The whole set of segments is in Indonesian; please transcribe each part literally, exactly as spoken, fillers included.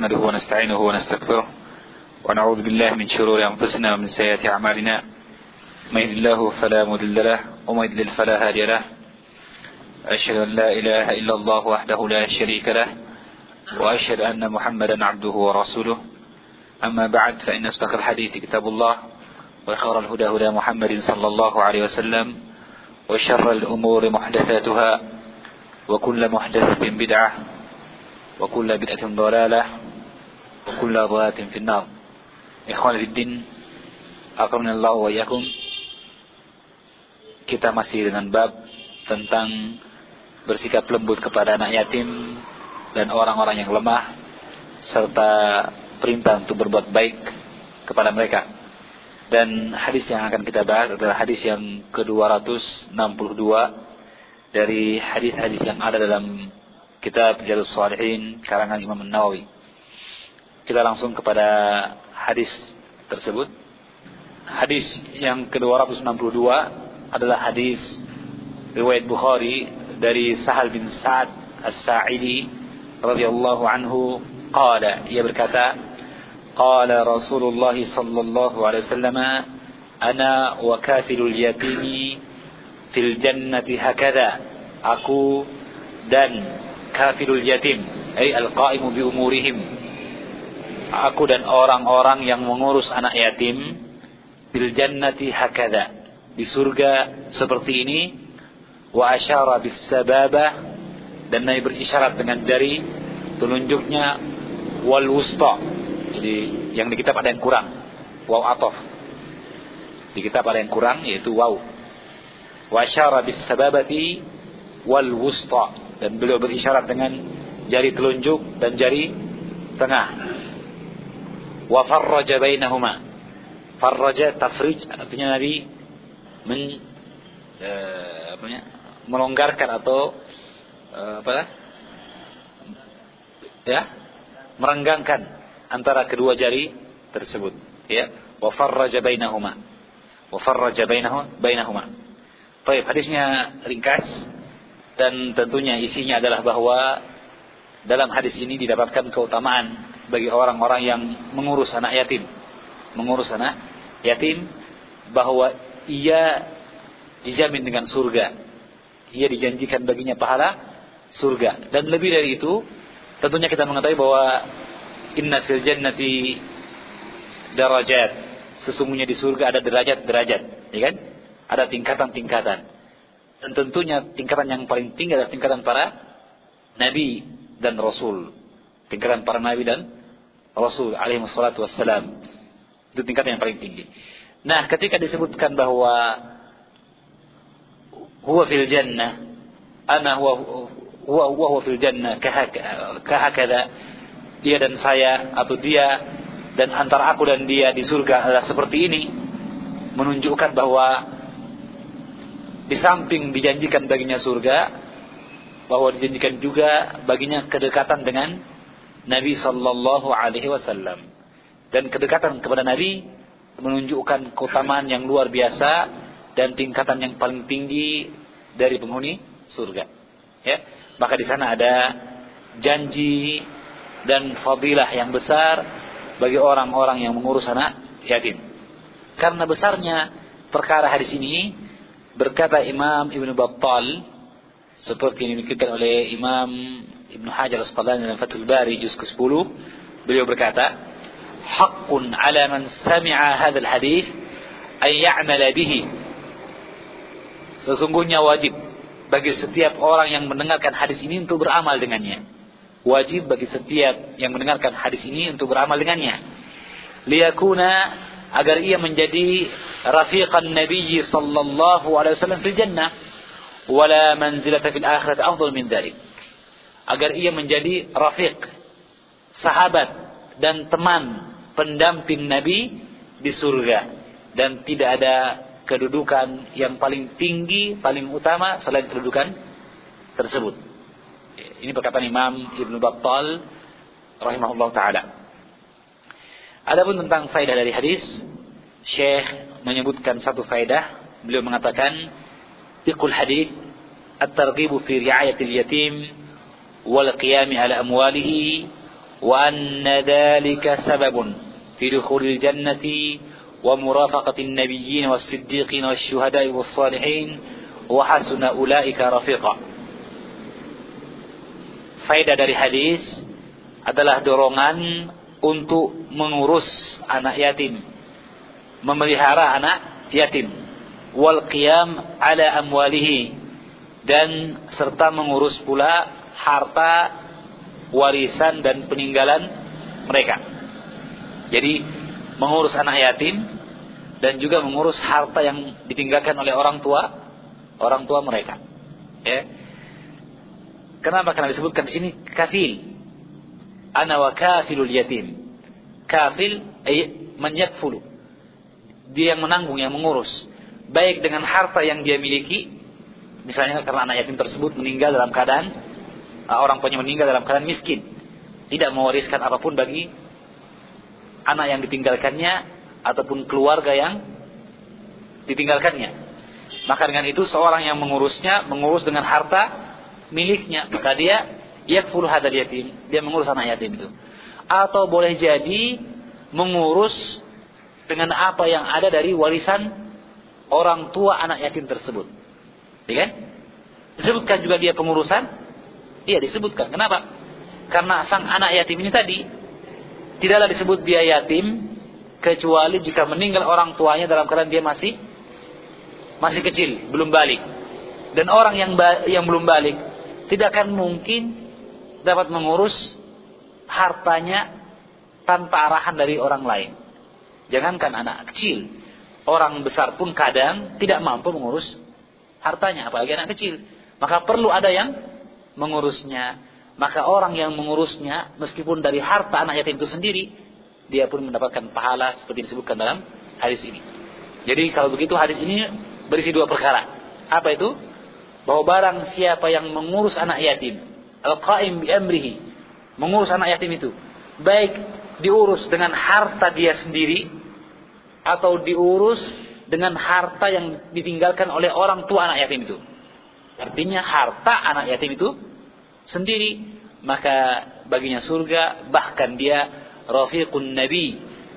نحمده ونستعينه ونستغفره ونعوذ بالله من شرور أنفسنا ومن سيئات أعمالنا من يهد الله فلا مضل له ومن يضلل فلا هادي له أشهد أن لا إله إلا الله وحده لا شريك له وأشهد أن محمدا عبده ورسوله أما بعد فإن أصدق الحديث كتاب الله وخير الهدى هدى محمد صلى الله عليه وسلم وشر الأمور محدثاتها وكل محدثة بدعة وكل بدعة ضلالة وكل ضلالة في النار. Ikhwan fiddin, aqramanallahu wa iyyakum. Kita masih dengan bab tentang bersikap lembut kepada anak yatim dan orang-orang yang lemah, serta perintah untuk berbuat baik kepada mereka. Dan hadis yang akan kita bahas adalah hadis yang ke dua ratus enam puluh dua dari hadis-hadis yang ada dalam kitab Riyadhus Shalihin karangan Imam An-Nawawi. Kita langsung kepada hadis tersebut. Hadis yang ke dua ratus enam puluh dua adalah hadis riwayat Bukhari dari Sahal bin Sa'ad As-Sa'idi radhiyallahu anhu qala, ia berkata, qala Rasulullah sallallahu alaihi wasallam, ana wa kafilul yatimi fil jannati hakadha, aku dan kafilul yatim ay al-qa'imu bi umurihim, aku dan orang-orang yang mengurus anak yatim, bil jannati hakadha, di surga seperti ini, wa asyara bis sababah, dan Nabi berisyarat dengan jari telunjuknya, wal wusta, jadi yang di kitab ada yang kurang, waw ataf, di kitab ada yang kurang yaitu waw, wa asyara bis sababati wal wusta, dan beliau berisyarat dengan jari telunjuk dan jari tengah. Wa farraja bainahuma, farraja tafrij artinya Nabi men eh, apa namanya melonggarkan atau eh, apa ya merenggangkan antara kedua jari tersebut, ya. Wa farraja bainahuma, wa farraja bainahuma bainahuma. Baik, hadisnya ringkas dan tentunya isinya adalah bahwa dalam hadis ini didapatkan keutamaan bagi orang-orang yang mengurus anak yatim, mengurus anak yatim, bahwa ia dijamin dengan surga, ia dijanjikan baginya pahala surga. Dan lebih dari itu, tentunya kita mengetahui bahwa inna fil jannati darajat, sesungguhnya di surga ada derajat-derajat, ya kan? Ada tingkatan-tingkatan. Dan tentunya tingkatan yang paling tinggi adalah tingkatan para nabi dan rasul. Tingkatan para nabi dan rasul alaihi wassalatu wassalam. Itu tingkatan yang paling tinggi. Nah, ketika disebutkan bahwa huwa fil jannah, ana huwa huwa huwa fil jannah kahakada, dia dan saya atau dia dan antara aku dan dia di surga adalah seperti ini, menunjukkan bahwa di samping dijanjikan baginya surga, bahwa dijanjikan juga baginya kedekatan dengan Nabi sallallahu alaihi wasallam. Dan kedekatan kepada Nabi menunjukkan keutamaan yang luar biasa dan tingkatan yang paling tinggi dari penghuni surga. Ya, maka di sana ada janji dan fadilah yang besar bagi orang-orang yang mengurus anak yatim. Karena besarnya perkara hadis ini, berkata Imam Ibn Battal, seperti yang dinukilkan oleh Imam Ibn Hajar Al-Asqalani dalam Fathul Bari juz ke sepuluh, beliau berkata, haqqun ala man sami'a hadzal hadis ay ya'mala bihi, sesungguhnya wajib bagi setiap orang yang mendengarkan hadis ini untuk beramal dengannya. Wajib bagi setiap yang mendengarkan hadis ini untuk beramal dengannya. Liyakuna, agar ia menjadi rafiqan Nabi sallallahu alaihi wasallam fil jannah, wala manzilata fil akhirati afdal min dzalik. Agar ia menjadi rafiq, sahabat dan teman pendamping Nabi di surga, dan tidak ada kedudukan yang paling tinggi, paling utama selain kedudukan tersebut. Ini perkataan Imam Ibn Battal rahimahullah ta'ala. Adapun tentang faedah dari hadis, Syekh menyebutkan satu faedah. Beliau mengatakan, fiqhul hadis at-targhibu fi ri'ayatil yatim wal qiyami ala amwalihi wa anna dzalika sababun fi dukhulil jannati wa murafaqatin nabiyyin was-siddiqin wasyuhada'i was-salihin wa hasuna ulaika rafiqa. Faedah dari hadis adalah dorongan untuk mengurus anak yatim, memelihara anak yatim, wal qiyam ala amwalihi, dan serta mengurus pula harta warisan dan peninggalan mereka. Jadi mengurus anak yatim dan juga mengurus harta yang ditinggalkan oleh orang tua orang tua mereka. Ya. Kenapa? Karena disebutkan di sini kafil. Ana wa kafilul yatim. Kafil ay man yakfulu. Dia yang menanggung, yang mengurus, baik dengan harta yang dia miliki, misalnya karena anak yatim tersebut meninggal dalam keadaan orang tuanya meninggal dalam keadaan miskin, tidak mewariskan apapun bagi anak yang ditinggalkannya ataupun keluarga yang ditinggalkannya. Maka dengan itu seorang yang mengurusnya mengurus dengan harta miliknya, maka dia yakful hadal yatim, dia mengurus anak yatim itu. Atau boleh jadi mengurus dengan apa yang ada dari warisan orang tua anak yatim tersebut. Ya kan? Disebutkan juga dia pengurusan? Iya, disebutkan. Kenapa? Karena sang anak yatim ini tadi tidaklah disebut dia yatim kecuali jika meninggal orang tuanya dalam keadaan dia masih masih kecil, belum balik. Dan orang yang yang belum balik tidak akan mungkin dapat mengurus hartanya tanpa arahan dari orang lain. Jangankan anak kecil, orang besar pun kadang tidak mampu mengurus hartanya, apalagi anak kecil. Maka perlu ada yang mengurusnya. Maka orang yang mengurusnya, meskipun dari harta anak yatim itu sendiri, dia pun mendapatkan pahala seperti disebutkan dalam hadis ini. Jadi kalau begitu hadis ini berisi dua perkara. Apa itu? Bahwa barang siapa yang mengurus anak yatim, al-qa'im bi amrihi, mengurus anak yatim itu, baik diurus dengan harta dia sendiri atau diurus dengan harta yang ditinggalkan oleh orang tua anak yatim itu. Artinya harta anak yatim itu sendiri, maka baginya surga, bahkan dia rafiqun nabi.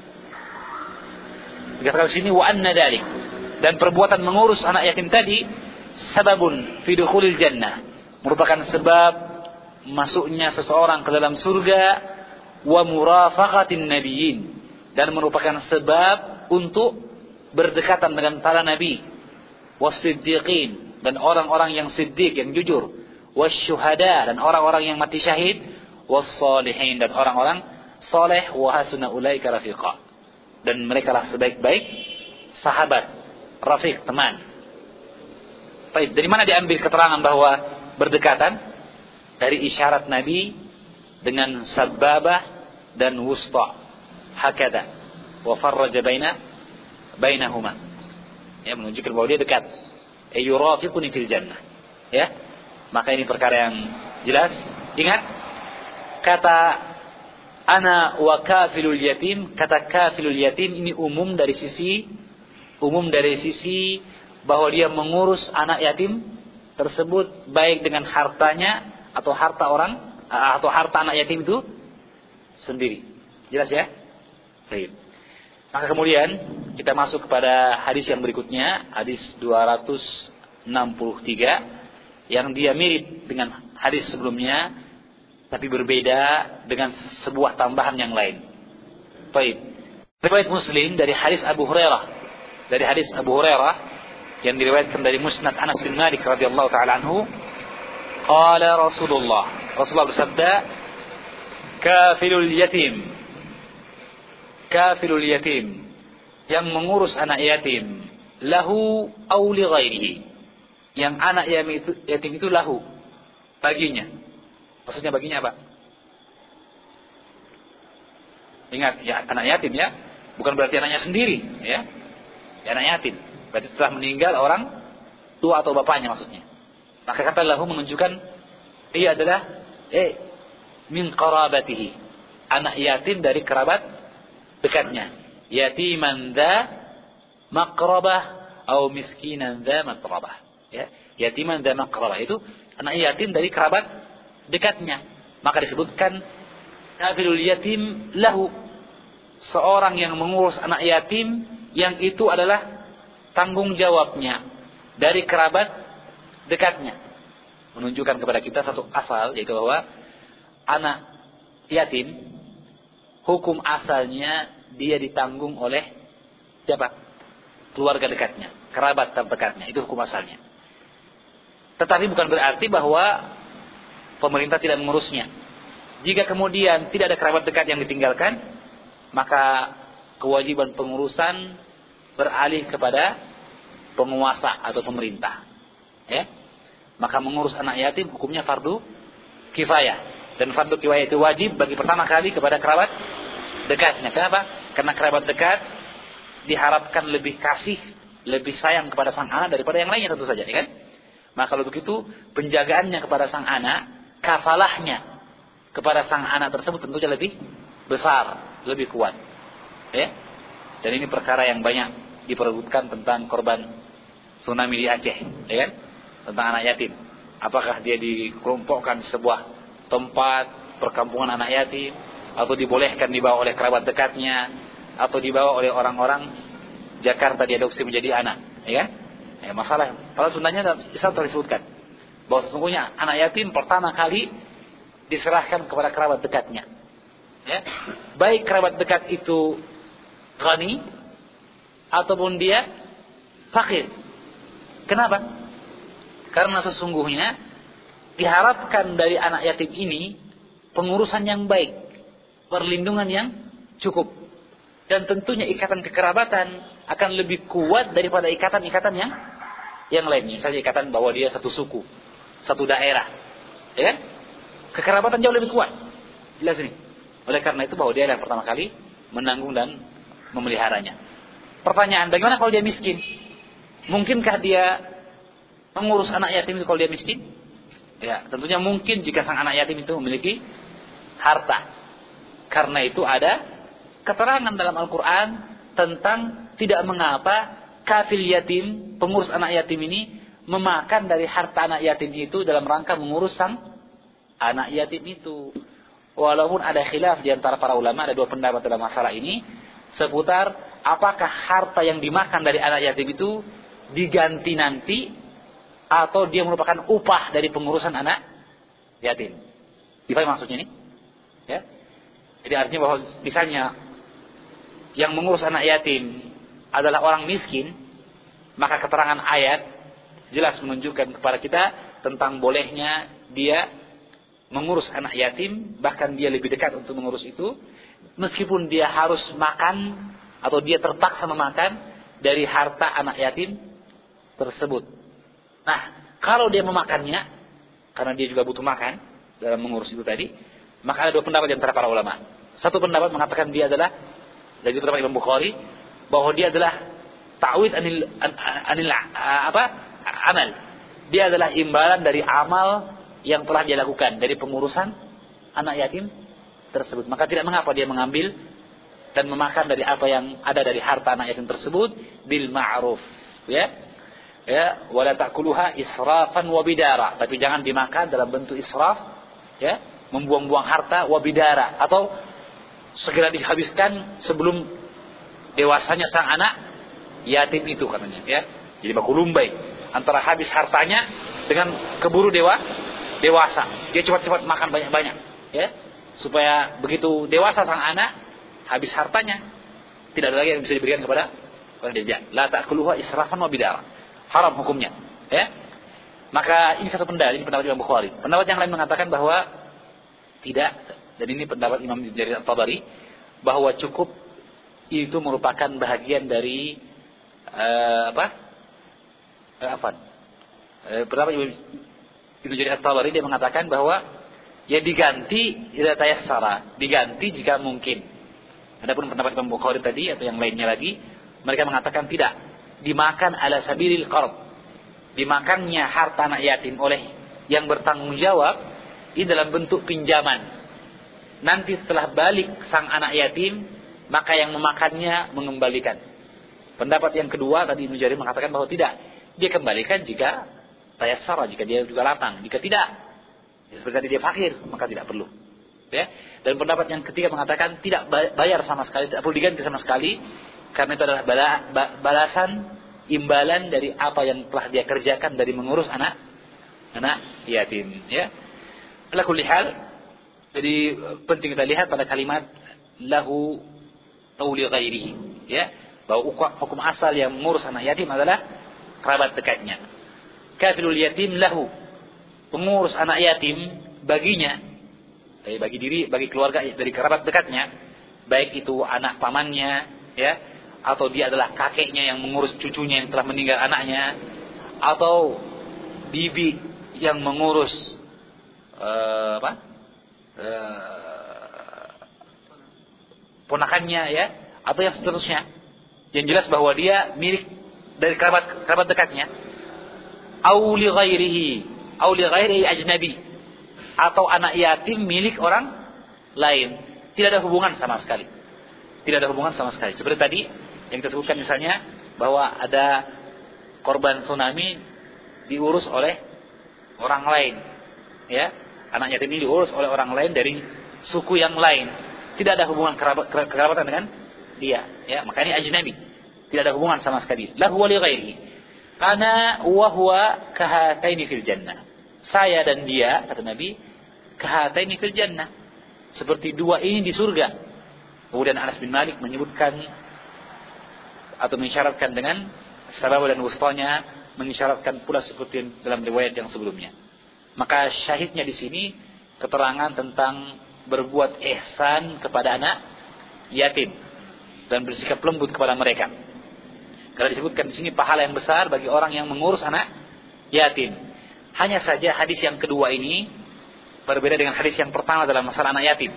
Dikatakan di sini wa anna dalik, dan perbuatan mengurus anak yatim tadi sababun fi dukhulil jannah, merupakan sebab masuknya seseorang ke dalam surga, wa murafaqatin nabiyyin, dan merupakan sebab untuk berdekatan dengan para nabi, was-siddiqin, dan orang-orang yang siddiq, yang jujur, wasyuhada, dan orang-orang yang mati syahid, was-salihin, dan orang-orang saleh, wa hasuna ulaika rafiqa, dan mereka lah sebaik-baik sahabat, rafiq, teman. Baik, dari mana diambil keterangan bahwa berdekatan? Dari isyarat Nabi dengan sababah dan wusta, hakada, wa farraja baina bainahuma, ya, menunjukkan bahwa dia dekat. Ayurafiquni fil jannah, ya. Maka ini perkara yang jelas. Ingat kata ana wa kafilul yatim, kata kafilul yatim ini umum dari sisi umum dari sisi bahwa dia mengurus anak yatim tersebut baik dengan hartanya atau harta orang atau harta anak yatim itu sendiri. Jelas ya? Baik. Maka kemudian kita masuk kepada hadis yang berikutnya, hadis dua ratus enam puluh tiga, yang dia mirip dengan hadis sebelumnya tapi berbeda dengan sebuah tambahan yang lain. Baik. Riwayat Muslim dari hadis Abu Hurairah. Dari hadis Abu Hurairah yang diriwayatkan dari Musnad Anas bin Malik radhiyallahu taala anhu, qala Rasulullah, Rasulullah bersabda, kafilul yatim, kafilul yatim, yang mengurus anak yatim, lahu aw li ghairihi, yang anak yatim itu lahu, baginya. Maksudnya baginya apa? Ingat ya, anak yatim ya, bukan berarti anaknya sendiri ya. Ya, anak yatim berarti setelah meninggal orang tua atau bapaknya maksudnya. Maka kata lahu menunjukkan ia adalah eh min qarabatihi, anak yatim dari kerabat dekatnya. Yatiman dza maqrabah atau miskinan dza matrabah. Ya, yatiman dza maqrabah itu anak yatim dari kerabat dekatnya. Maka disebutkan kafilul yatim lahu, seorang yang mengurus anak yatim yang itu adalah tanggung jawabnya dari kerabat dekatnya. Menunjukkan kepada kita satu asal, yaitu bahwa anak yatim hukum asalnya dia ditanggung oleh siapa? Keluarga dekatnya, kerabat terdekatnya, itu hukum asalnya. Tetapi bukan berarti bahwa pemerintah tidak mengurusnya. Jika kemudian tidak ada kerabat dekat yang ditinggalkan, maka kewajiban pengurusan beralih kepada penguasa atau pemerintah. Ya? Maka mengurus anak yatim hukumnya fardu kifayah. Dan fardu kifayah itu wajib bagi pertama kali kepada kerabat dekatnya. Kenapa? Karena kerabat dekat diharapkan lebih kasih, lebih sayang kepada sang anak daripada yang lainnya tentu saja, ya kan? Maka kalau begitu penjagaannya kepada sang anak, kafalahnya kepada sang anak tersebut tentunya lebih besar, lebih kuat. Ya? Dan ini perkara yang banyak diperebutkan tentang korban tsunami di Aceh, ya kan? Tentang anak yatim. Apakah dia dikelompokkan di sebuah tempat perkampungan anak yatim, atau dibolehkan dibawa oleh kerabat dekatnya, atau dibawa oleh orang-orang Jakarta diadopsi menjadi anak, ya kan? Ya, masalah. Kalau Sundanya Islam telah disebutkan bahwa sesungguhnya anak yatim pertama kali diserahkan kepada kerabat dekatnya. Ya. Baik kerabat dekat itu ghani ataupun dia fakir. Kenapa? Karena sesungguhnya diharapkan dari anak yatim ini pengurusan yang baik, perlindungan yang cukup. Dan tentunya ikatan kekerabatan akan lebih kuat daripada ikatan-ikatan yang yang lainnya. Misalnya ikatan bahwa dia satu suku, satu daerah. Ya kan? Kekerabatan jauh lebih kuat. Jelas ini. Oleh karena itu bahwa dia yang pertama kali menanggung dan memeliharanya. Pertanyaan, bagaimana kalau dia miskin? Mungkinkah dia mengurus anak yatim itu kalau dia miskin? Ya, tentunya mungkin jika sang anak yatim itu memiliki harta. Karena itu ada keterangan dalam Al-Quran tentang tidak mengapa kafil yatim, pengurus anak yatim ini memakan dari harta anak yatim itu dalam rangka mengurus sang anak yatim itu. Walaupun ada khilaf di antara para ulama, ada dua pendapat dalam masalah ini seputar apakah harta yang dimakan dari anak yatim itu diganti nanti atau dia merupakan upah dari pengurusan anak yatim. Dipahami maksudnya ini? Ya. Jadi artinya bahwa misalnya yang mengurus anak yatim adalah orang miskin, maka keterangan ayat jelas menunjukkan kepada kita tentang bolehnya dia mengurus anak yatim, bahkan dia lebih dekat untuk mengurus itu, meskipun dia harus makan atau dia terpaksa memakan dari harta anak yatim tersebut. Nah, kalau dia memakannya, karena dia juga butuh makan dalam mengurus itu tadi, maka ada dua pendapat di antara para ulama. Satu pendapat mengatakan dia adalah, dari pendapat Imam Bukhari, bahwa dia adalah ta'wid anil, anil apa amal. Dia adalah imbalan dari amal yang telah dia lakukan dari pengurusan anak yatim tersebut. Maka tidak mengapa dia mengambil dan memakan dari apa yang ada dari harta anak yatim tersebut bil ma'ruf, ya. Ya, wala ta'kuluha israfan wa bidara, tapi jangan dimakan dalam bentuk israf, ya, membuang-buang harta wa bidara, atau segera dihabiskan sebelum dewasanya sang anak yatim itu katanya, ya. Jadi baku lumbai antara habis hartanya dengan keburu dewa dewasa. Dia cepat-cepat makan banyak-banyak, ya. Supaya begitu dewasa sang anak habis hartanya tidak ada lagi yang bisa diberikan kepada kepada dia. La ta'kuluha israfan wa bidara. Haram hukumnya, ya. Maka ini satu pendapat, ini pendapat Imam Bukhari. Pendapat yang lain mengatakan bahwa tidak, dan ini pendapat Imam Jarir At-Tabari, bahwa cukup itu merupakan bahagian dari uh, apa? Uh, apa? Uh, pendapat Imam Jarir At-Tabari, dia mengatakan bahwa ya diganti idza tayassara, diganti jika mungkin. Adapun pendapat Imam Bukhari tadi atau yang lainnya lagi, mereka mengatakan tidak, dimakan ala sabilil qard. Dimakannya harta anak yatim oleh yang bertanggung jawab ini dalam bentuk pinjaman. Nanti setelah balik sang anak yatim, maka yang memakannya mengembalikan. Pendapat yang kedua tadi Ibnu Jarir mengatakan bahwa tidak, dia kembalikan jika tayassara, jika dia juga lapang. Jika tidak, seperti tadi dia fakir, maka tidak perlu. Ya. Dan pendapat yang ketiga mengatakan tidak bayar sama sekali, tidak perlu diganti sama sekali, karena itu adalah balasan, imbalan dari apa yang telah dia kerjakan dari mengurus anak anak yatim. Ya. Ala kulli hal, jadi penting kita lihat pada kalimat lahu aw li ghairihi, ya, bahwa hukum asal yang mengurus anak yatim adalah kerabat dekatnya. Kafilul yatim lahu, pengurus anak yatim baginya, dari bagi diri, bagi keluarga dari kerabat dekatnya, baik itu anak pamannya, ya, atau dia adalah kakeknya yang mengurus cucunya yang telah meninggal anaknya, atau bibi yang mengurus uh, apa uh, ponakannya, ya, atau yang seterusnya. Yang jelas bahwa dia milik dari kerabat kerabat dekatnya. Au li ghairihi, au li ghairihi ajnabi, atau anak yatim milik orang lain, tidak ada hubungan sama sekali. Tidak ada hubungan sama sekali. Seperti tadi yang kita sebutkan misalnya bahwa ada korban tsunami diurus oleh orang lain, ya, anak yatim ini diurus oleh orang lain dari suku yang lain, tidak ada hubungan kerabat, kerabatan dengan dia, ya, maka ini ajnabi, tidak ada hubungan sama sekali. Lahu wa li ghairihi, ana wa huwa kahataini fil jannah. Saya dan dia, kata Nabi, kahataini fil jannah, seperti dua ini di surga. Kemudian Anas bin Malik menyebutkan atau mengisyaratkan dengan sabab dan wustanya, mengisyaratkan pula seperti dalam riwayat yang sebelumnya. Maka syahidnya di sini keterangan tentang berbuat ihsan kepada anak yatim dan bersikap lembut kepada mereka. Karena disebutkan di sini pahala yang besar bagi orang yang mengurus anak yatim. Hanya saja hadis yang kedua ini berbeda dengan hadis yang pertama dalam masalah anak yatim.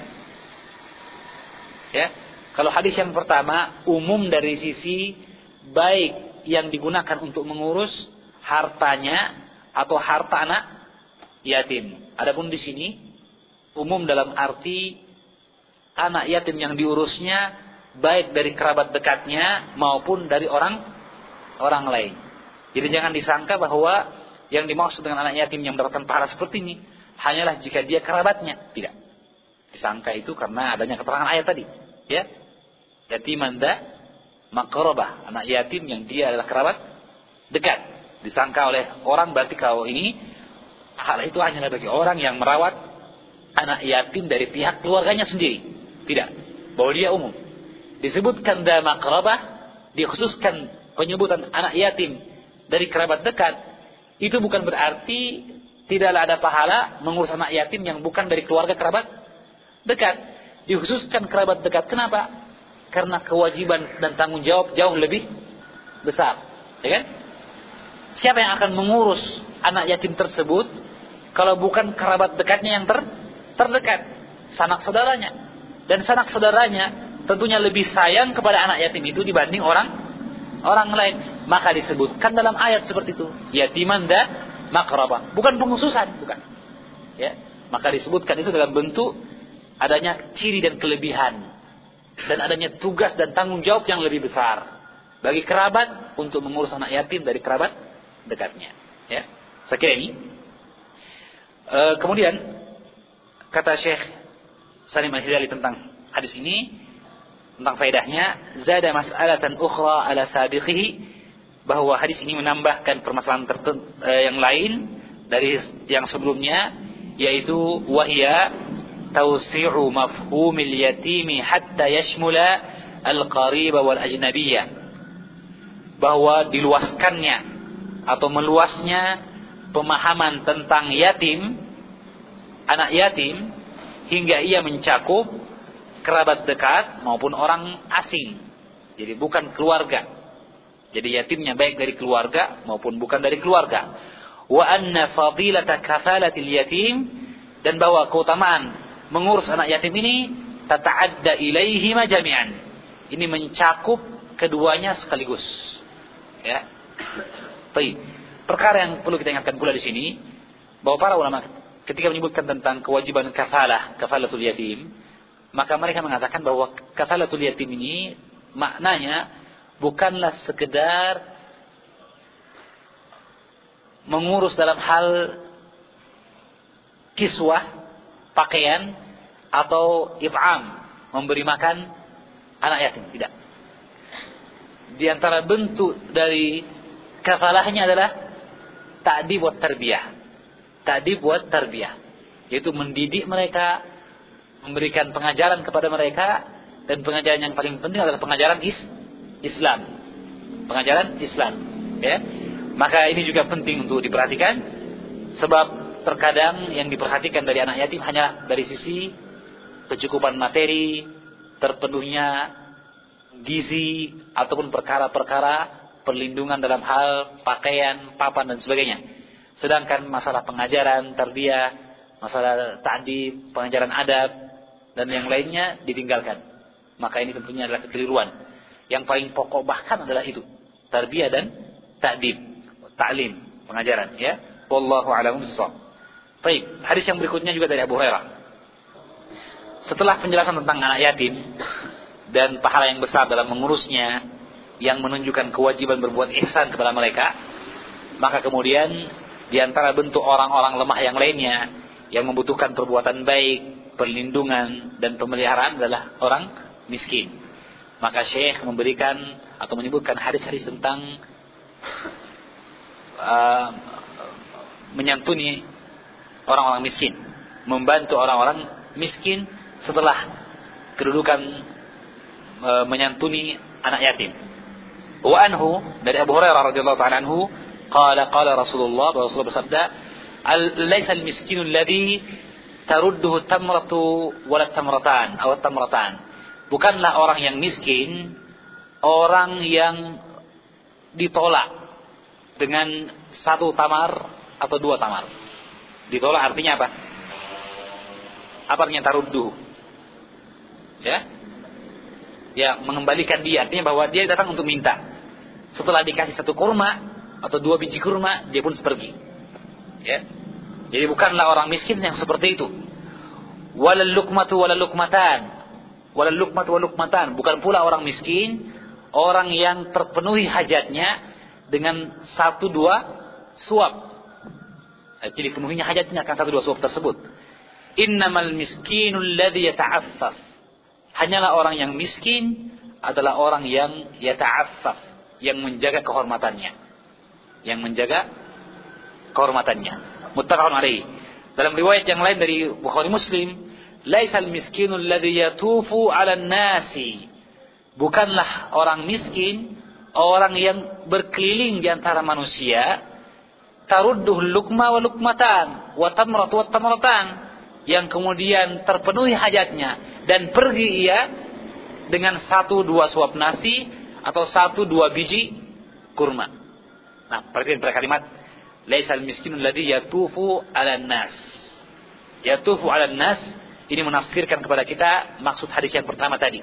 Ya, kalau hadis yang pertama umum dari sisi baik yang digunakan untuk mengurus hartanya atau harta anak yatim. Adapun di sini umum dalam arti anak yatim yang diurusnya baik dari kerabat dekatnya maupun dari orang orang lain. Jadi jangan disangka bahwa yang dimaksud dengan anak yatim yang mendapatkan pahala seperti ini hanyalah jika dia kerabatnya. Tidak. Disangka itu karena adanya keterangan ayat tadi. Ya. Yatiman da maqrabah. Anak yatim yang dia adalah kerabat dekat. Disangka oleh orang berarti kalau ini hal itu hanyalah bagi orang yang merawat anak yatim dari pihak keluarganya sendiri. Tidak. Bahwa dia umum. Disebutkan da maqrabah, dikhususkan penyebutan anak yatim dari kerabat dekat. Itu bukan berarti tidaklah ada pahala mengurus anak yatim yang bukan dari keluarga kerabat dekat. Dikhususkan kerabat dekat. Kenapa? Karena kewajiban dan tanggung jawab jauh lebih besar. Ya kan? Siapa yang akan mengurus anak yatim tersebut kalau bukan kerabat dekatnya yang ter, terdekat? Sanak saudaranya. Dan sanak saudaranya tentunya lebih sayang kepada anak yatim itu dibanding orang orang lain. Maka disebutkan dalam ayat seperti itu, yatiman da maqrabah, bukan penghususan, bukan, ya. Maka disebutkan itu dalam bentuk adanya ciri dan kelebihan dan adanya tugas dan tanggung jawab yang lebih besar bagi kerabat untuk mengurus anak yatim dari kerabat dekatnya, ya. Saya kira ini e, kemudian kata Syekh Salim Al-Hilali tentang hadis ini, tentang faedahnya, zada mas'alatan ukhra ala sabiqihi, bahwa hadis ini menambahkan permasalahan tertentu eh, yang lain dari yang sebelumnya, yaitu wahya tawsi'u mafhumil yatimi hatta yashmula al-qariba wal ajnabiyya, bahwa diluaskannya atau meluasnya pemahaman tentang yatim, anak yatim, hingga ia mencakup kerabat dekat maupun orang asing. Jadi bukan keluarga. Jadi yatimnya baik dari keluarga maupun bukan dari keluarga. Wa anna fadilata kafalatil yatim, dan bahwa keutamaan mengurus anak yatim ini tata'adda ilaihima jami'an. Ini mencakup keduanya sekaligus. Ya. Baik. Perkara yang perlu kita ingatkan pula di sini bahwa para ulama ketika menyebutkan tentang kewajiban kafalah, kafalatul yatim, maka mereka mengatakan bahwa kafalatul yatim ini maknanya bukanlah sekedar mengurus dalam hal kiswah, pakaian, atau if'am, memberi makan anak yatim, tidak. Di antara bentuk dari kafalahnya adalah ta'dib wa tarbiyah. Ta'dib wa tarbiyah, yaitu mendidik mereka, memberikan pengajaran kepada mereka, dan pengajaran yang paling penting adalah pengajaran is, Islam. Pengajaran Islam, ya. Maka ini juga penting untuk diperhatikan, sebab terkadang yang diperhatikan dari anak yatim hanya dari sisi kecukupan materi, terpenuhnya gizi, ataupun perkara-perkara perlindungan dalam hal pakaian, papan dan sebagainya. Sedangkan masalah pengajaran, tarbiyah, masalah ta'dib, pengajaran adab dan yang lainnya ditinggalkan. Maka ini tentunya adalah kekeliruan. Yang paling pokok bahkan adalah itu, tarbiyah dan ta'dib, ta'lim, pengajaran, ya. Wallahu a'lam bissawab. Baik, hadis yang berikutnya juga dari Abu Hurairah. Setelah penjelasan tentang anak yatim dan pahala yang besar dalam mengurusnya, yang menunjukkan kewajiban berbuat ihsan kepada mereka, maka kemudian di antara bentuk orang-orang lemah yang lainnya yang membutuhkan perbuatan baik, perlindungan dan pemeliharaan adalah orang miskin. Maka Syekh memberikan atau menyebutkan hadis-hadis tentang uh, menyantuni orang-orang miskin, membantu orang-orang miskin setelah kedudukan e, menyantuni anak yatim. Wa anhu, dari Abu Hurairah radhiyallahu ta'ala anhu, qala qala Rasulullah, Rasulullah bersabda, "Laisa al-miskinu alladhi tarudduhu tamratu wala tamratan aw tamratan." Bukanlah orang yang miskin orang yang ditolak dengan satu tamar atau dua tamar. Ditolak artinya apa? Apa artinya tarudduhu? Ya, ya mengembalikan dia, artinya bahwa dia datang untuk minta. Setelah dikasih satu kurma atau dua biji kurma, dia pun pergi. Ya, jadi bukanlah orang miskin yang seperti itu. Walal luqmatu walal luqmatan, walal luqmatu walal luqmatan. Bukan pula orang miskin orang yang terpenuhi hajatnya dengan satu dua suap. Jadi penuhinya hajatnya akan satu dua suap tersebut. Innamal miskinul ladzi yata'affaf. Hanyalah orang yang miskin adalah orang yang yata'affaf, yang menjaga kehormatannya. Yang menjaga kehormatannya. Muttafaqun alaihi. Dalam riwayat yang lain dari Bukhari Muslim, laisal miskinul ladzi yatufu 'alan nasi. Bukanlah orang miskin orang yang berkeliling di antara manusia, tarudduhu luqma wa luqmatan wa tamratu wa tamratan, yang kemudian terpenuhi hajatnya dan pergi ia dengan satu dua suap nasi atau satu dua biji kurma. Nah, perhatikan pada kalimat laisal miskinul ladzi yatufu 'alan nas. Yatufu 'alan nas ini menafsirkan kepada kita maksud hadis yang pertama tadi.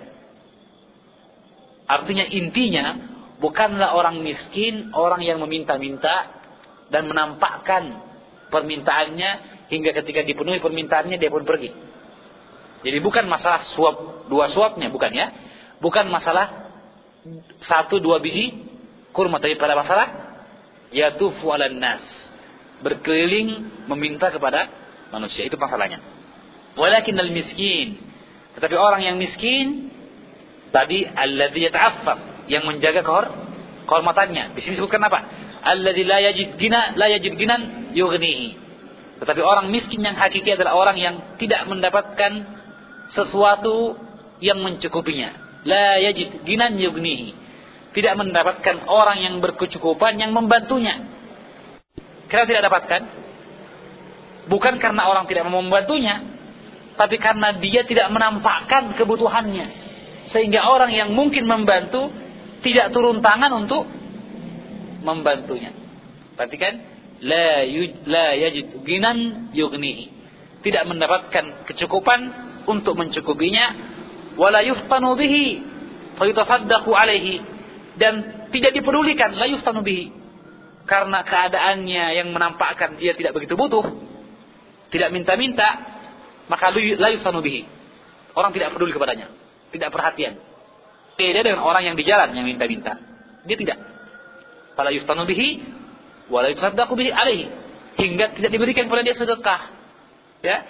Artinya intinya bukanlah orang miskin orang yang meminta-minta dan menampakkan permintaannya hingga ketika dipenuhi permintaannya dia pun pergi. Jadi bukan masalah suap dua suapnya, bukan ya. Bukan masalah satu dua biji kurma, tapi pada masalah yatufu 'alan nas, berkeliling meminta kepada manusia, itu masalahnya. Walakinnal miskin, tetapi orang yang miskin tadi alladzi yata'affaf, yang menjaga kehor kehormatannya. Di sini disebutkan apa? Alladzi la yajid gina la yajid ginan yughnihi. Tetapi orang miskin yang hakiki adalah orang yang tidak mendapatkan sesuatu yang mencukupinya. La yajid ginan yughnihi. Tidak mendapatkan orang yang berkecukupan yang membantunya. Kenapa tidak dapatkan? Bukan karena orang tidak mau membantunya, tapi karena dia tidak menampakkan kebutuhannya. Sehingga orang yang mungkin membantu tidak turun tangan untuk membantunya. Perhatikan, la yuj, la yajid ginan yughnihi. Tidak mendapatkan kecukupan untuk mencukupinya, wala yuftanu bihi fayutasaddaqu alaihi, dan tidak dipedulikan, la yuftanu bihi, karena keadaannya yang menampakkan dia tidak begitu butuh, tidak minta-minta, maka la yuftanu bihi. Orang tidak peduli kepadanya, tidak perhatian. Beda dengan orang yang di jalan yang minta-minta. Dia tidak. Fala yuftanu bihi wa la yusaddaqu bihi alaihi, hingga tidak diberikan kepada dia sedekah. Ya.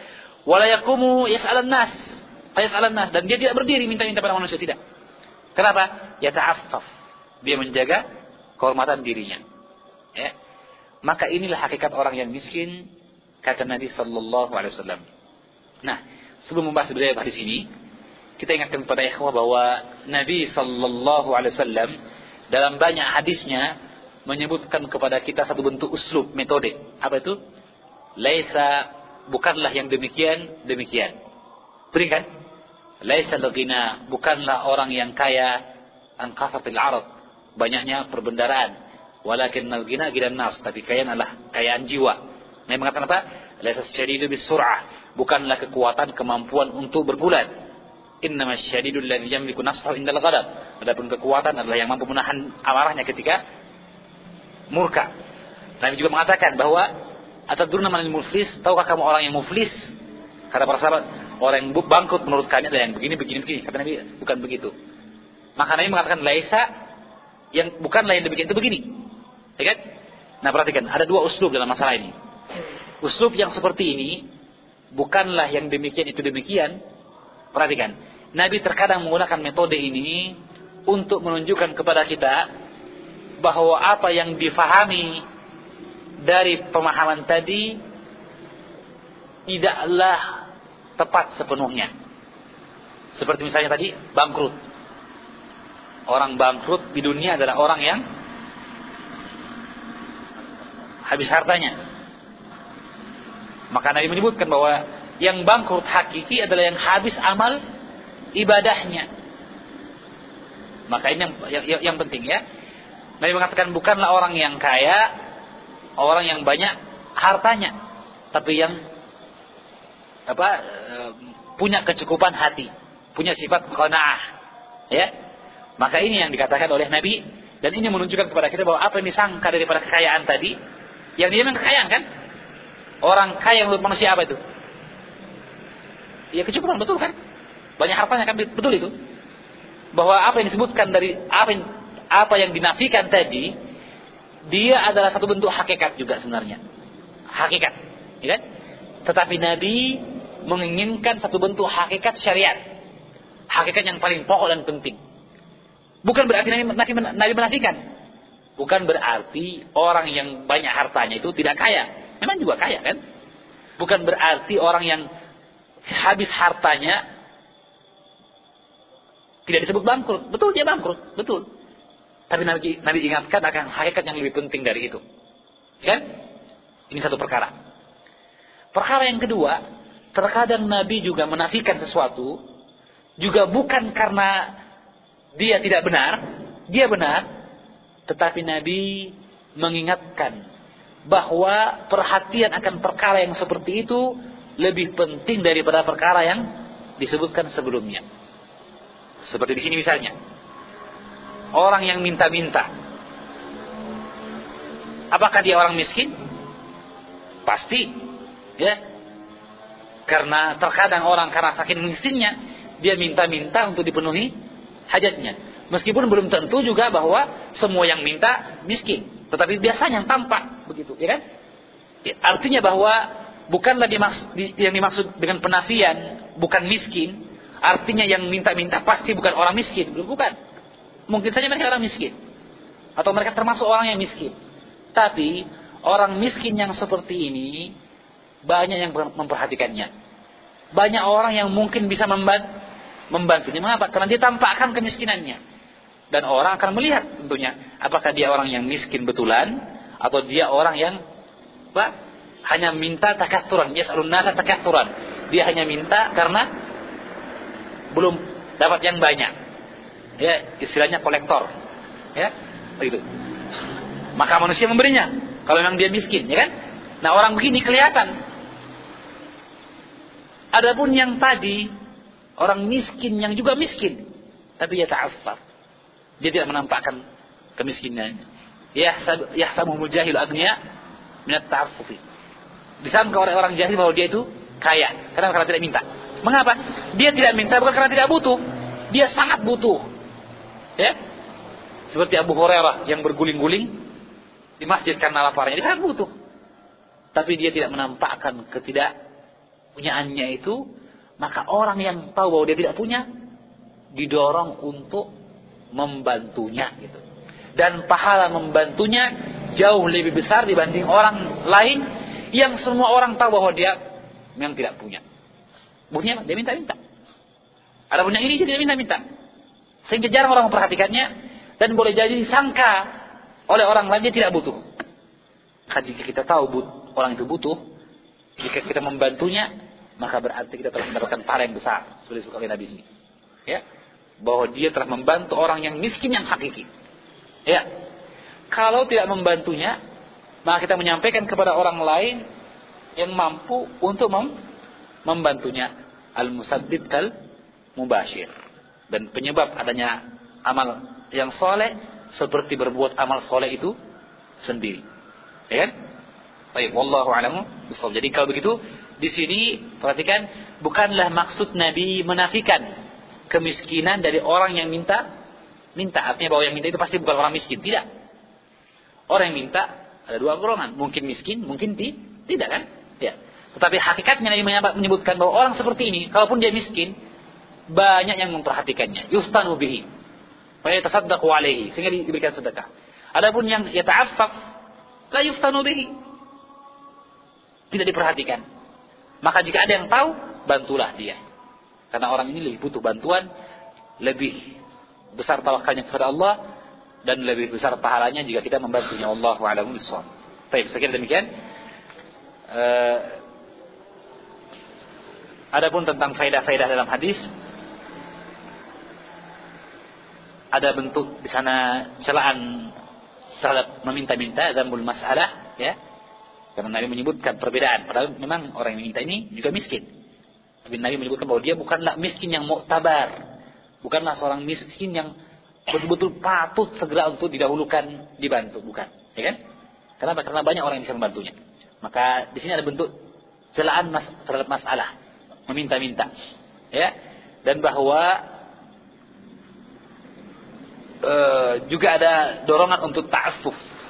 Wala yaqumu yas'alan nas, yas'alan nas, dan dia tidak berdiri minta-minta pada manusia, tidak. Kenapa? Yata'affaf. Dia menjaga kehormatan dirinya. Ya. Maka inilah hakikat orang yang miskin, kata Nabi sallallahu alaihi wasallam. Nah, sebelum membahas beliau hadis ini, kita ingatkan kepada ikhwah bahwa Nabi sallallahu alaihi wasallam dalam banyak hadisnya menyebutkan kepada kita satu bentuk uslub, metode. Apa itu? Laisa, bukanlah yang demikian, demikian. Berikan. Laisa al-ghina, bukanlah orang yang kaya an kasatil arad, banyaknya perbendaraan. Walakin al-ghina ghinan nas, tapi kaya adalah kekayaan jiwa. Nabi mengatakan apa? Laisa syadidu bisur'ah, bukanlah kekuatan kemampuan untuk berbulat. Innamas syadidul ladzi yamliku nafsahu indal ghadab. Adapun kekuatan adalah yang mampu menahan amarahnya ketika murka. Nabi juga mengatakan bahwa atadruna manil muflis, tahukah kamu orang yang muflis? Kata para sahabat, orang yang bangkrut menurut kami adalah yang begini begini begini. Kata Nabi, bukan begitu. Maka Nabi mengatakan laisa, yang bukanlah yang demikian itu begini. Ya kan? Nah, perhatikan, ada dua uslub dalam masalah ini. Uslub yang seperti ini bukanlah yang demikian itu demikian. Perhatikan, Nabi terkadang menggunakan metode ini untuk menunjukkan kepada kita bahwa apa yang difahami dari pemahaman tadi tidaklah tepat sepenuhnya. Seperti misalnya tadi, bangkrut. Orang bangkrut di dunia adalah orang yang habis hartanya. Maka Nabi menyebutkan bahwa yang bangkrut hakiki adalah yang habis amal ibadahnya. Maka ini yang, yang, yang penting ya. Nabi mengatakan bukanlah orang yang kaya, orang yang banyak hartanya, tapi yang apa punya kecukupan hati, punya sifat qanaah. Ya. Maka ini yang dikatakan oleh Nabi, dan ini menunjukkan kepada kita bahwa apa yang disangka daripada kekayaan tadi, yang dia memang kekayaan kan? Orang kaya menurut manusia apa itu? Ya kecukupan, betul kan? Banyak hartanya kan, betul itu. Bahwa apa yang disebutkan dari apa yang, apa yang dinafikan tadi, dia adalah satu bentuk hakikat juga sebenarnya. Hakikat, ya kan? Tetapi Nabi menginginkan satu bentuk hakikat syariat. Hakikat yang paling pokok dan penting. Bukan berarti Nabi, Nabi, Nabi menafikan. Bukan berarti orang yang banyak hartanya itu tidak kaya. Memang juga kaya kan? Bukan berarti orang yang habis hartanya tidak disebut bangkrut. Betul, dia bangkrut, betul. Tapi Nabi, Nabi ingatkan akan hakikat yang lebih penting dari itu. Kan? Ini satu perkara. Perkara yang kedua, terkadang Nabi juga menafikan sesuatu, juga bukan karena dia tidak benar, dia benar, tetapi Nabi mengingatkan bahwa perhatian akan perkara yang seperti itu lebih penting daripada perkara yang disebutkan sebelumnya. Seperti di sini misalnya, orang yang minta-minta, apakah dia orang miskin? Pasti, ya. Karena terkadang orang karena saking miskinnya, dia minta-minta untuk dipenuhi hajatnya. Meskipun belum tentu juga bahwa semua yang minta miskin, tetapi biasanya tampak begitu, ya kan? Artinya bahwa bukanlah dimaksud, yang dimaksud dengan penafian bukan miskin, artinya yang minta-minta pasti bukan orang miskin, bukan. Mungkin saja mereka orang miskin, atau mereka termasuk orang yang miskin. Tapi orang miskin yang seperti ini banyak yang memperhatikannya. Banyak orang yang mungkin bisa membantu, membantunya. Mengapa? Karena dia tampakkan kemiskinannya. Dan orang akan melihat tentunya apakah dia orang yang miskin betulan atau dia orang yang apa, hanya minta takatsuran, yas'alun nasa takatsuran. Dia hanya minta karena belum dapat yang banyak. Ya, istilahnya kolektor. Ya, begitu. Maka manusia memberinya kalau memang dia miskin, ya kan? Nah, orang begini kelihatan. Adapun yang tadi orang miskin yang juga miskin, tapi ya ta'affaf. Dia tidak menampakkan kemiskinannya. Yahsab yahsabuhul jahil agniya min at-ta'affufi. Disangka oleh orang jahil bahwa dia itu kaya karena karena tidak minta. Mengapa? Dia tidak minta bukan karena tidak butuh. Dia sangat butuh. Ya? Seperti Abu Hurairah yang berguling-guling di masjid karena laparnya. Dia sangat butuh. Tapi dia tidak menampakkan ketidak punyaannya itu, maka orang yang tahu bahwa dia tidak punya didorong untuk membantunya gitu. Dan pahala membantunya jauh lebih besar dibanding orang lain yang semua orang tahu bahwa dia memang tidak punya. Buktinya dia minta-minta. Ada punya ini jadi dia minta-minta. Sehingga jarang orang memperhatikannya dan boleh jadi disangka oleh orang lain dia tidak butuh. Jika kita tahu but, orang itu butuh, jika kita membantunya, maka berarti kita telah mendapatkan pahala yang besar. Seperti disebutkan oleh Nabi sini. Ya, bahwa dia telah membantu orang yang miskin yang hakiki. Ya, kalau tidak membantunya, maka kita menyampaikan kepada orang lain yang mampu untuk mem- membantunya. Al-musaddid kal mubashir. Dan penyebab adanya amal yang soleh seperti berbuat amal soleh itu sendiri. Ya kan? Baik, wallahu a'lamu bishawab. Jadi kalau begitu, di sini perhatikan, bukanlah maksud Nabi menafikan kemiskinan dari orang yang minta minta. Artinya bahwa yang minta itu pasti bukan orang miskin. Tidak. Orang yang minta ada dua golongan. Mungkin miskin, mungkin ti, tidak kan? Ya. Tetapi hakikatnya Nabi menyebutkan bahwa orang seperti ini, kalaupun dia miskin, banyak yang memperhatikannya. Yustanu bihi. Wa yatasaddaqu alaihi. Sehingga diberikan sedekah. Adapun yang yata'affaf, la yuftanu bihi. Tidak diperhatikan. Maka jika ada yang tahu, bantulah dia. Karena orang ini lebih butuh bantuan, lebih besar tawakalnya kepada Allah, dan lebih besar pahalanya jika kita membantunya. Wallahu a'lam bishawab. Baik, saya kira demikian. Uh, adapun tentang faedah-faedah dalam hadis, ada bentuk di sana celaan terhadap meminta-minta, dzambul mas'alah, ya. Karena Nabi menyebutkan perbedaan. Padahal memang orang yang minta ini juga miskin. Tapi Nabi menyebutkan bahwa dia bukanlah miskin yang mu'tabar. Bukanlah seorang miskin yang betul-betul patut segera untuk didahulukan, dibantu. Bukan. Ya kan? Kenapa? Karena banyak orang yang bisa membantunya. Maka di sini ada bentuk celaan mas, terhadap masalah. Meminta-minta. Ya. Dan bahwa e, juga ada dorongan untuk ta'affuf.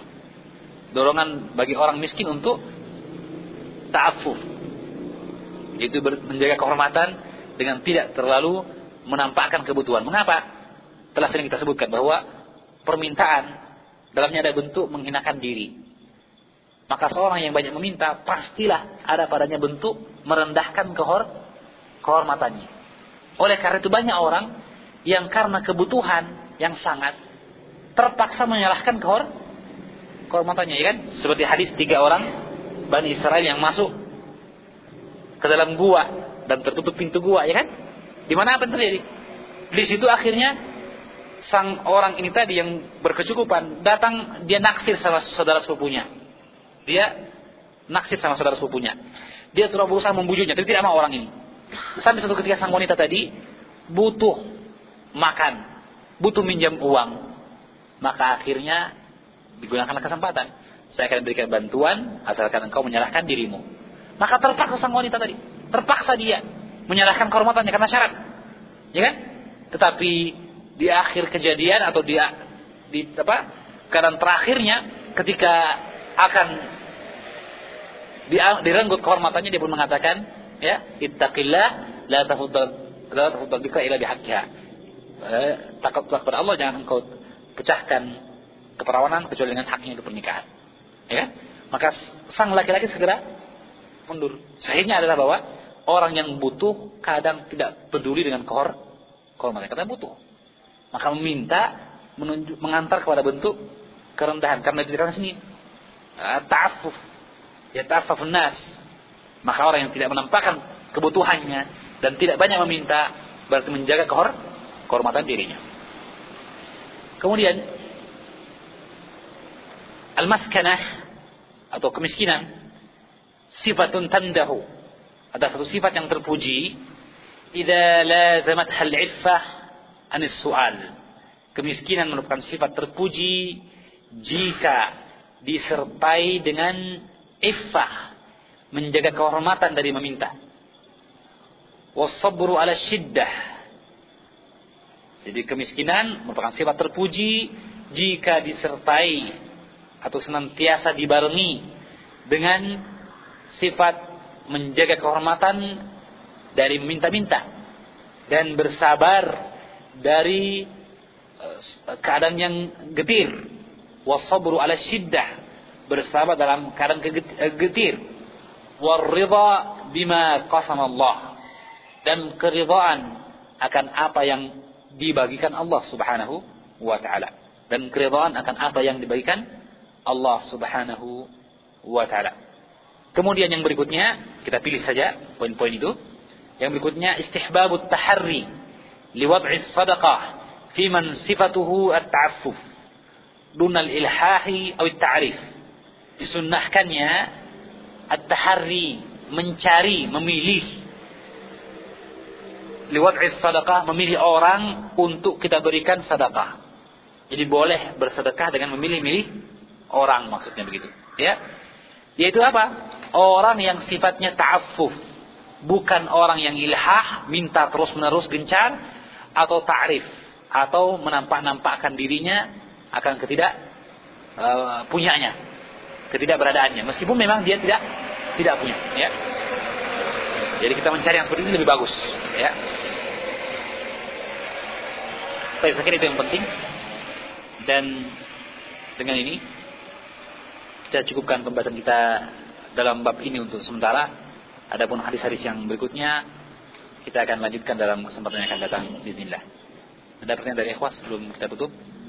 Dorongan bagi orang miskin untuk ta'affuf. Yaitu menjaga kehormatan dengan tidak terlalu menampakkan kebutuhan. Mengapa? Telah sering kita sebutkan bahwa permintaan dalamnya ada bentuk menghinakan diri. Maka seorang yang banyak meminta, pastilah ada padanya bentuk merendahkan kehor- kehormatannya. Oleh karena itu banyak orang yang karena kebutuhan yang sangat terpaksa menyalahkan kehor- kehormatannya, ya kan? Seperti hadis tiga orang Bani Israel yang masuk ke dalam gua dan tertutup pintu gua, ya kan? Di mana apa yang terjadi? Di situ akhirnya sang orang ini tadi yang berkecukupan datang, dia naksir sama saudara sepupunya. Dia naksir sama saudara sepupunya. Dia terus berusaha membujuknya, tapi tidak mau orang ini. Sampai satu ketika sang wanita tadi butuh makan, butuh minjam uang. Maka akhirnya digunakan kesempatan. Saya akan berikan bantuan asalkan engkau menyerahkan dirimu. Maka terpaksa sang wanita tadi, terpaksa dia menyalahkan kehormatannya karena syarat, ya kan? Tetapi di akhir kejadian atau di, di apa keadaan terakhirnya, ketika akan di, direnggut kehormatannya, dia pun mengatakan, ya, ittaqillah la tafuddal la tafuddal bika ila bihaqqiha. Eh, takutlah kepada Allah, jangan engkau pecahkan keperawanan kecuali dengan haknya itu pernikahan, ya kan? Maka sang laki-laki segera mundur. Sahihnya adalah bahwa orang yang butuh kadang tidak peduli dengan kehor, kehormatan. Kadang butuh. Maka meminta menunjuk, mengantar kepada bentuk kerendahan. Karena di sini ta'affuf. Ya ta'affufun nas. Maka orang yang tidak menampakkan kebutuhannya dan tidak banyak meminta berarti menjaga kehor, kehormatan dirinya. Kemudian al-maskanah atau kemiskinan sifatun tandahu. Ada satu sifat yang terpuji, idza lazamat hal iffah anis su'al. Kemiskinan merupakan sifat terpuji jika disertai dengan iffah, menjaga kehormatan dari meminta. Wasabru ala syiddah. Jadi kemiskinan merupakan sifat terpuji jika disertai atau senantiasa dibarengi dengan sifat menjaga kehormatan dari meminta-minta dan bersabar dari keadaan yang getir. Wasabru ala syiddah, bersabar dalam keadaan getir. Waridha bima qasama Allah, dan keridhaan akan apa yang dibagikan Allah Subhanahu wa taala, dan keridhaan akan apa yang dibagikan Allah Subhanahu wa taala. Kemudian yang berikutnya, kita pilih saja poin-poin itu. Yang berikutnya, istihbabut taharri liwad'i sadaqah fi man sifatuhu at-ta'affuf dunal ilhahi atau at-ta'rif. Disunnahkannya at-taharri, mencari, memilih, liwad'i sadaqah, memilih orang untuk kita berikan sedekah. Jadi boleh bersedekah dengan memilih-milih orang, maksudnya begitu, ya. Yaitu apa? Orang yang sifatnya ta'affuf, bukan orang yang ilhah, minta terus-menerus gencar, atau ta'rif, atau menampak-nampakkan dirinya akan ketidak uh, punyanya, ketidakberadaannya, meskipun memang dia tidak tidak punya, ya. Jadi kita mencari yang seperti ini lebih bagus, ya. Saya kira itu yang penting. Dan dengan ini kita cukupkan pembahasan kita dalam bab ini untuk sementara. Adapun hadis-hadis yang berikutnya kita akan lanjutkan dalam kesempatan yang akan datang bismillah. Ada pertanyaan dari ikhwas sebelum kita tutup?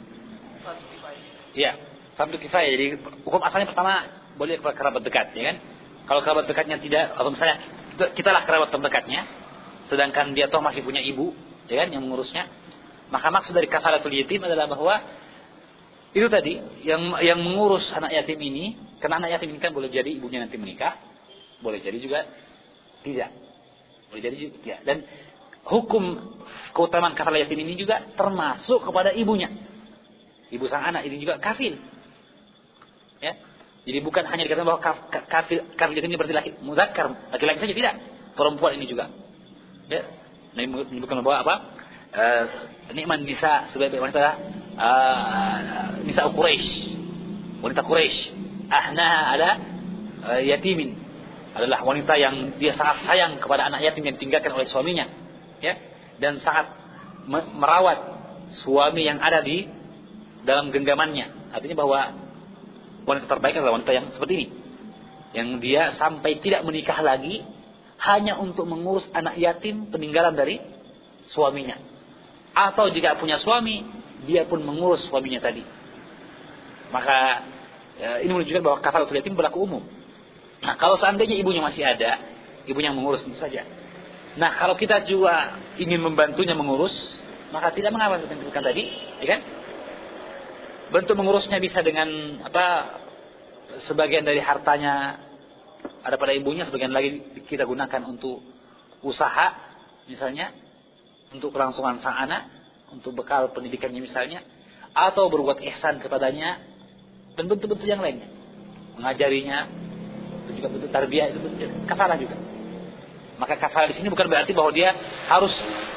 Iya, fardu kifayah. Jadi hukum asalnya pertama boleh kepada kerabat dekat, ya kan? Kalau kerabat dekatnya tidak, atau misalnya kitalah kerabat terdekatnya, sedangkan dia toh masih punya ibu, ya kan, yang mengurusnya, maka maksud dari kafaratul yatim adalah bahwa itu tadi yang yang mengurus anak yatim ini, karena anak yatim ini kan boleh jadi ibunya nanti menikah, boleh jadi juga tidak, boleh jadi juga tidak. Dan hukum keutamaan kafaratul yatim ini juga termasuk kepada ibunya, ibu sang anak ini juga kafil, ya. Jadi bukan hanya dikatakan bahwa kafil kafil yatim ini berarti laki muzakkar, laki-laki saja, tidak, perempuan ini juga, ya. Nah, ini bukan bahwa apa? Uh, nikman nisa sebagai wanita uh, nisa Quraisy, wanita Quraisy, ahna ada uh, yatimin, adalah wanita yang dia sangat sayang kepada anak yatim yang ditinggalkan oleh suaminya, ya, dan sangat merawat suami yang ada di dalam genggamannya. Artinya bahwa wanita terbaik adalah wanita yang seperti ini, yang dia sampai tidak menikah lagi hanya untuk mengurus anak yatim peninggalan dari suaminya. Atau jika punya suami, dia pun mengurus suaminya tadi. Maka ya, ini menunjukkan bahwa kafaratul yatim berlaku umum. Nah, kalau seandainya ibunya masih ada, ibunya yang mengurus tentu saja. Nah, kalau kita juga ingin membantunya mengurus, maka tidak mengapa kita tentukan tadi, ya kan? Bentuk mengurusnya bisa dengan apa? Sebagian dari hartanya ada pada ibunya, sebagian lagi kita gunakan untuk usaha, misalnya untuk kelangsungan sang anak, untuk bekal pendidikannya misalnya, atau berbuat ihsan kepadanya, dan bentuk-bentuk yang lainnya, mengajarinya, itu juga bentuk tarbiyah, itu bentuk kafalah juga. Maka kafalah di sini bukan berarti bahwa dia harus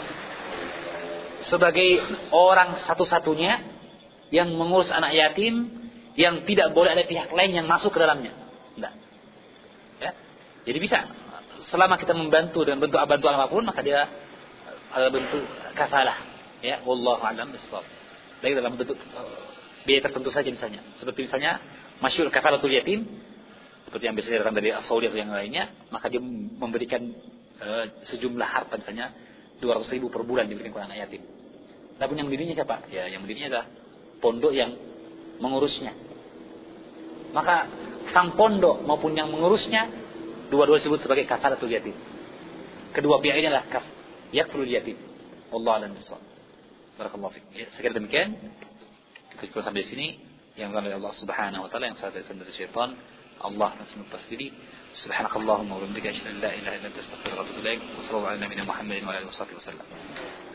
sebagai orang satu-satunya yang mengurus anak yatim, yang tidak boleh ada pihak lain yang masuk ke dalamnya. Tidak. Ya? Jadi bisa, selama kita membantu dan bentuk bantuan apapun, maka dia ada bentuk kafalah, ya. Wallahu a'lam bissawab. Baik, dalam bentuk uh, biaya tertentu saja misalnya, seperti misalnya masyhur kafaratul yatim, seperti yang biasa datang dari as-Saudi atau yang lainnya, maka dia memberikan uh, sejumlah harta, misalnya dua ratus ribu per bulan diberikan kepada anak yatim. Tapi yang mendirinya siapa? Ya, yang mendirinya adalah pondok yang mengurusnya. Maka sang pondok maupun yang mengurusnya, dua-dua disebut sebagai kafaratul yatim. Kedua pihak ini adalah kaf yakfurul yatim. Wallahu a'lam bissawab. Barakallahu fiik. Ya, sekira demikian. Kita cukup sampai di sini. Yang dari Allah Subhanahu wa taala, yang saya dari syaitan. Allah dan semua sendiri. Subhanakallahumma wa bihamdika asyhadu an la ilaha illa anta astaghfiruka wa atubu ilaik. Wassallallahu ala nabiyyina Muhammadin wa alihi wasallam.